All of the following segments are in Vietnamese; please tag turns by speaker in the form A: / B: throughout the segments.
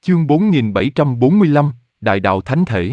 A: Chương 4745, Đại đạo Thánh Thể.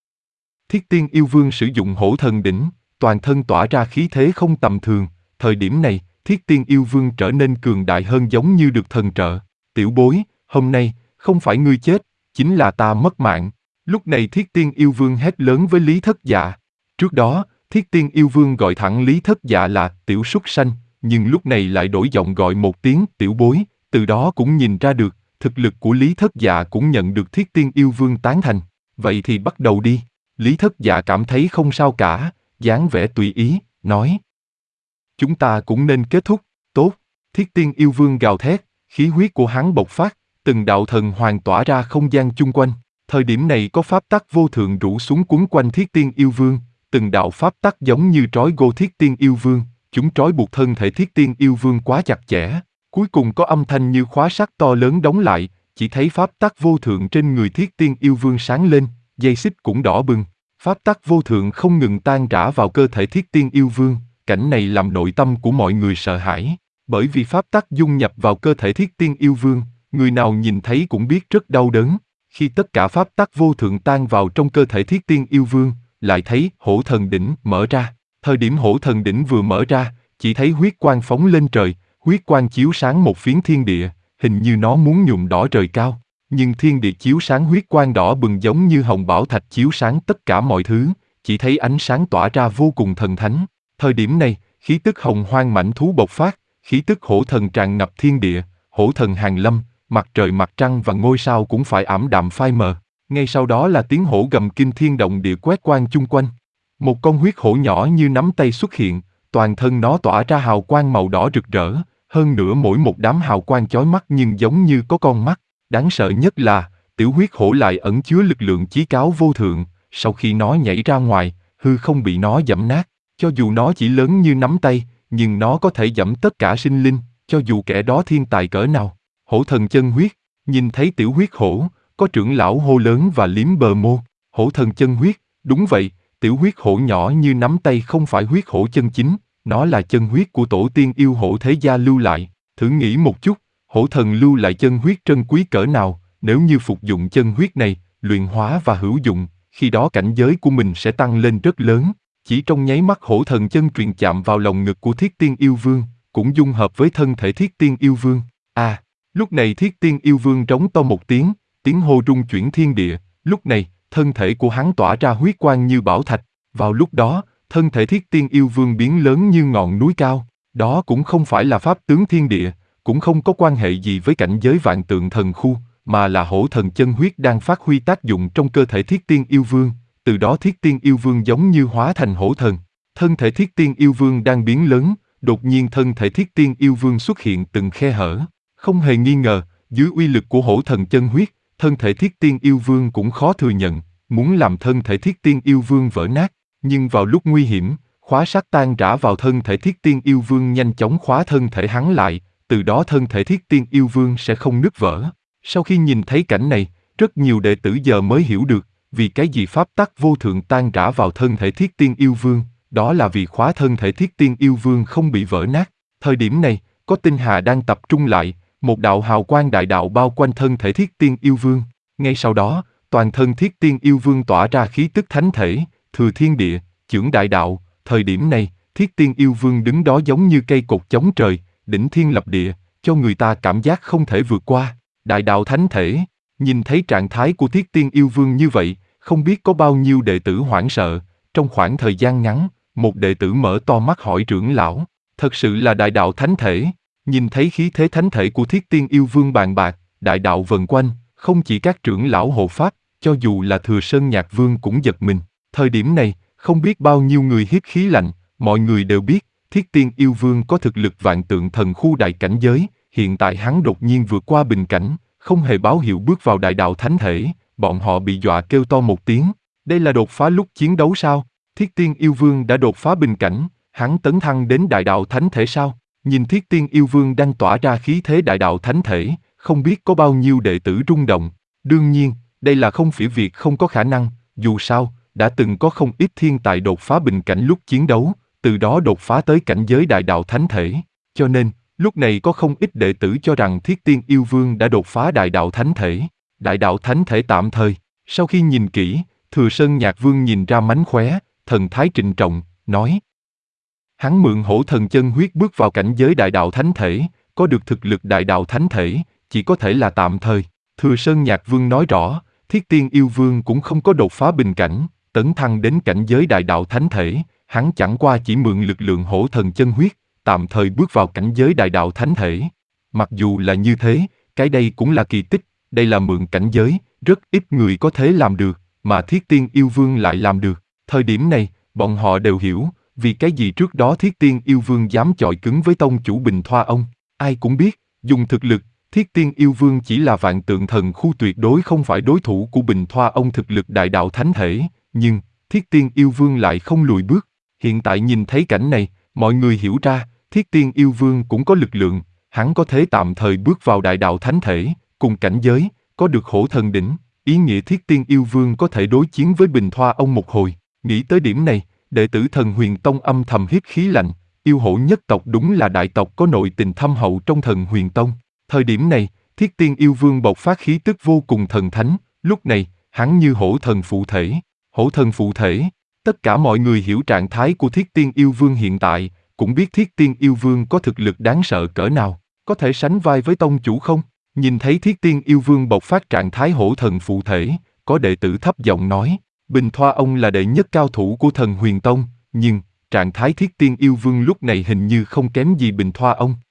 A: Thiết Tiên Yêu Vương sử dụng Hổ Thần Đỉnh, toàn thân tỏa ra khí thế không tầm thường, thời điểm này, Thiết Tiên Yêu Vương trở nên cường đại hơn giống như được thần trợ. Tiểu bối, hôm nay, không phải ngươi chết, chính là ta mất mạng. Lúc này Thiết Tiên Yêu Vương hét lớn với Lý Thất Dạ. Trước đó, Thiết Tiên Yêu Vương gọi thẳng Lý Thất Dạ là tiểu súc sanh, nhưng lúc này lại đổi giọng gọi một tiếng tiểu bối, từ đó cũng nhìn ra được, thực lực của Lý Thất Dạ cũng nhận được Thiết Tiên Yêu Vương tán thành. Vậy thì bắt đầu đi. Lý Thất Dạ cảm thấy không sao cả, dáng vẻ tùy ý, nói. Chúng ta cũng nên kết thúc, tốt. Thiết Tiên Yêu Vương gào thét, khí huyết của hắn bộc phát, từng đạo thần hoàng tỏa ra không gian chung quanh. Thời điểm này có pháp tắc vô thượng rủ xuống quấn quanh Thiết Tiên Yêu Vương, từng đạo pháp tắc giống như trói gô Thiết Tiên Yêu Vương, chúng trói buộc thân thể Thiết Tiên Yêu Vương quá chặt chẽ. Cuối cùng có âm thanh như khóa sắt to lớn đóng lại, chỉ thấy pháp tắc vô thượng trên người Thiết Tiên Yêu Vương sáng lên, dây xích cũng đỏ bừng. Pháp tắc vô thượng không ngừng tan rã vào cơ thể Thiết Tiên Yêu Vương, cảnh này làm nội tâm của mọi người sợ hãi. Bởi vì pháp tắc dung nhập vào cơ thể Thiết Tiên Yêu Vương, người nào nhìn thấy cũng biết rất đau đớn. Khi tất cả pháp tắc vô thượng tan vào trong cơ thể Thiết Tiên Yêu Vương, lại thấy Hổ Thần Đỉnh mở ra. Thời điểm Hổ Thần Đỉnh vừa mở ra, chỉ thấy huyết quang phóng lên trời, huyết quang chiếu sáng một phiến thiên địa, hình như nó muốn nhuộm đỏ trời cao. Nhưng thiên địa chiếu sáng huyết quang đỏ bừng giống như hồng bảo thạch chiếu sáng tất cả mọi thứ, chỉ thấy ánh sáng tỏa ra vô cùng thần thánh. Thời điểm này, khí tức hồng hoang mãnh thú bộc phát, khí tức hổ thần tràn ngập thiên địa, hổ thần hàng lâm, mặt trời mặt trăng và ngôi sao cũng phải ảm đạm phai mờ. Ngay sau đó là tiếng hổ gầm kinh thiên động địa quét quang chung quanh. Một con huyết hổ nhỏ như nắm tay xuất hiện, toàn thân nó tỏa ra hào quang màu đỏ rực rỡ, hơn nữa mỗi một đám hào quang chói mắt nhưng giống như có con mắt. Đáng sợ nhất là, tiểu huyết hổ lại ẩn chứa lực lượng chí cáo vô thượng, sau khi nó nhảy ra ngoài, hư không bị nó giẫm nát. Cho dù nó chỉ lớn như nắm tay, nhưng nó có thể giẫm tất cả sinh linh, cho dù kẻ đó thiên tài cỡ nào. Hổ thần chân huyết, nhìn thấy tiểu huyết hổ, có trưởng lão hô lớn và liếm bờ môi. Hổ thần chân huyết, đúng vậy, tiểu huyết hổ nhỏ như nắm tay không phải huyết hổ chân chính, nó là chân huyết của tổ tiên yêu hổ thế gia lưu lại. Thử nghĩ một chút, hổ thần lưu lại chân huyết trân quý cỡ nào, nếu như phục dụng chân huyết này, luyện hóa và hữu dụng, khi đó cảnh giới của mình sẽ tăng lên rất lớn. Chỉ trong nháy mắt hổ thần chân truyền chạm vào lồng ngực của Thiết Tiên Yêu Vương, cũng dung hợp với thân thể Thiết Tiên Yêu Vương. Lúc này Thiết Tiên Yêu Vương rống to một tiếng, tiếng hô rung chuyển thiên địa, lúc này, thân thể của hắn tỏa ra huyết quang như bảo thạch. Vào lúc đó, thân thể Thiết Tiên Yêu Vương biến lớn như ngọn núi cao, đó cũng không phải là pháp tướng thiên địa, cũng không có quan hệ gì với cảnh giới vạn tượng thần khu, mà là hổ thần chân huyết đang phát huy tác dụng trong cơ thể Thiết Tiên Yêu Vương, từ đó Thiết Tiên Yêu Vương giống như hóa thành hổ thần. Thân thể Thiết Tiên Yêu Vương đang biến lớn, đột nhiên thân thể Thiết Tiên Yêu Vương xuất hiện từng khe hở. Không hề nghi ngờ, dưới uy lực của hổ thần chân huyết, thân thể Thiết Tiên Yêu Vương cũng khó thừa nhận, muốn làm thân thể Thiết Tiên Yêu Vương vỡ nát. Nhưng vào lúc nguy hiểm, khóa sắt tan rã vào thân thể Thiết Tiên Yêu Vương nhanh chóng khóa thân thể hắn lại, từ đó thân thể Thiết Tiên Yêu Vương sẽ không nứt vỡ. Sau khi nhìn thấy cảnh này, rất nhiều đệ tử giờ mới hiểu được, vì cái gì pháp tắc vô thượng tan rã vào thân thể Thiết Tiên Yêu Vương, đó là vì khóa thân thể Thiết Tiên Yêu Vương không bị vỡ nát. Thời điểm này, có tinh hà đang tập trung lại, một đạo hào quang đại đạo bao quanh thân thể Thiết Tiên Yêu Vương. Ngay sau đó, toàn thân Thiết Tiên Yêu Vương tỏa ra khí tức thánh thể, thừa thiên địa, chưởng đại đạo. Thời điểm này, Thiết Tiên Yêu Vương đứng đó giống như cây cột chống trời, đỉnh thiên lập địa, cho người ta cảm giác không thể vượt qua. Đại đạo thánh thể, nhìn thấy trạng thái của Thiết Tiên Yêu Vương như vậy, không biết có bao nhiêu đệ tử hoảng sợ. Trong khoảng thời gian ngắn, một đệ tử mở to mắt hỏi trưởng lão, thật sự là đại đạo thánh thể. Nhìn thấy khí thế thánh thể của Thiết Tiên Yêu Vương bàn bạc, đại đạo vần quanh, không chỉ các trưởng lão hộ pháp, cho dù là Thừa Sơn Nhạc Vương cũng giật mình. Thời điểm này, không biết bao nhiêu người hít khí lạnh, mọi người đều biết, Thiết Tiên Yêu Vương có thực lực vạn tượng thần khu đại cảnh giới, hiện tại hắn đột nhiên vượt qua bình cảnh, không hề báo hiệu bước vào đại đạo thánh thể, bọn họ bị dọa kêu to một tiếng. Đây là đột phá lúc chiến đấu sao? Thiết Tiên Yêu Vương đã đột phá bình cảnh, hắn tấn thăng đến đại đạo thánh thể sao? Nhìn Thiết Tiên Yêu Vương đang tỏa ra khí thế đại đạo thánh thể, không biết có bao nhiêu đệ tử rung động. Đương nhiên, đây là không phải việc không có khả năng, dù sao, đã từng có không ít thiên tài đột phá bình cảnh lúc chiến đấu, từ đó đột phá tới cảnh giới đại đạo thánh thể. Cho nên, lúc này có không ít đệ tử cho rằng Thiết Tiên Yêu Vương đã đột phá đại đạo thánh thể. Đại đạo thánh thể tạm thời. Sau khi nhìn kỹ, Thừa Sơn Nhạc Vương nhìn ra mánh khóe, thần thái trịnh trọng, nói. Hắn mượn hổ thần chân huyết bước vào cảnh giới đại đạo thánh thể, có được thực lực đại đạo thánh thể, chỉ có thể là tạm thời. Thừa Sơn Nhạc Vương nói rõ, Thiết Tiên Yêu Vương cũng không có đột phá bình cảnh, tấn thăng đến cảnh giới đại đạo thánh thể, hắn chẳng qua chỉ mượn lực lượng hổ thần chân huyết, tạm thời bước vào cảnh giới đại đạo thánh thể. Mặc dù là như thế, cái đây cũng là kỳ tích, đây là mượn cảnh giới, rất ít người có thể làm được, mà Thiết Tiên Yêu Vương lại làm được. Thời điểm này, bọn họ đều hiểu, vì cái gì trước đó Thiết Tiên Yêu Vương dám chọi cứng với tông chủ Bình Thoa ông. Ai cũng biết, dùng thực lực, Thiết Tiên Yêu Vương chỉ là vạn tượng thần khu tuyệt đối không phải đối thủ của Bình Thoa ông thực lực đại đạo thánh thể, nhưng Thiết Tiên Yêu Vương lại không lùi bước. Hiện tại nhìn thấy cảnh này, mọi người hiểu ra, Thiết Tiên Yêu Vương cũng có lực lượng, hắn có thể tạm thời bước vào đại đạo thánh thể, cùng cảnh giới, có được hổ thần đỉnh, ý nghĩa Thiết Tiên Yêu Vương có thể đối chiến với Bình Thoa ông một hồi. Nghĩ tới điểm này, đệ tử Thần Huyền Tông âm thầm hít khí lạnh, yêu hổ nhất tộc đúng là đại tộc có nội tình thâm hậu trong Thần Huyền Tông. Thời điểm này, Thiết Tiên Yêu Vương bộc phát khí tức vô cùng thần thánh, lúc này, hắn như hổ thần phụ thể. Hổ thần phụ thể, tất cả mọi người hiểu trạng thái của Thiết Tiên Yêu Vương hiện tại, cũng biết Thiết Tiên Yêu Vương có thực lực đáng sợ cỡ nào, có thể sánh vai với tông chủ không? Nhìn thấy Thiết Tiên Yêu Vương bộc phát trạng thái hổ thần phụ thể, có đệ tử thấp giọng nói, Bình Thoa ông là đệ nhất cao thủ của Thần Huyền Tông, nhưng trạng thái Thiết Tiên Yêu Vương lúc này hình như không kém gì Bình Thoa ông.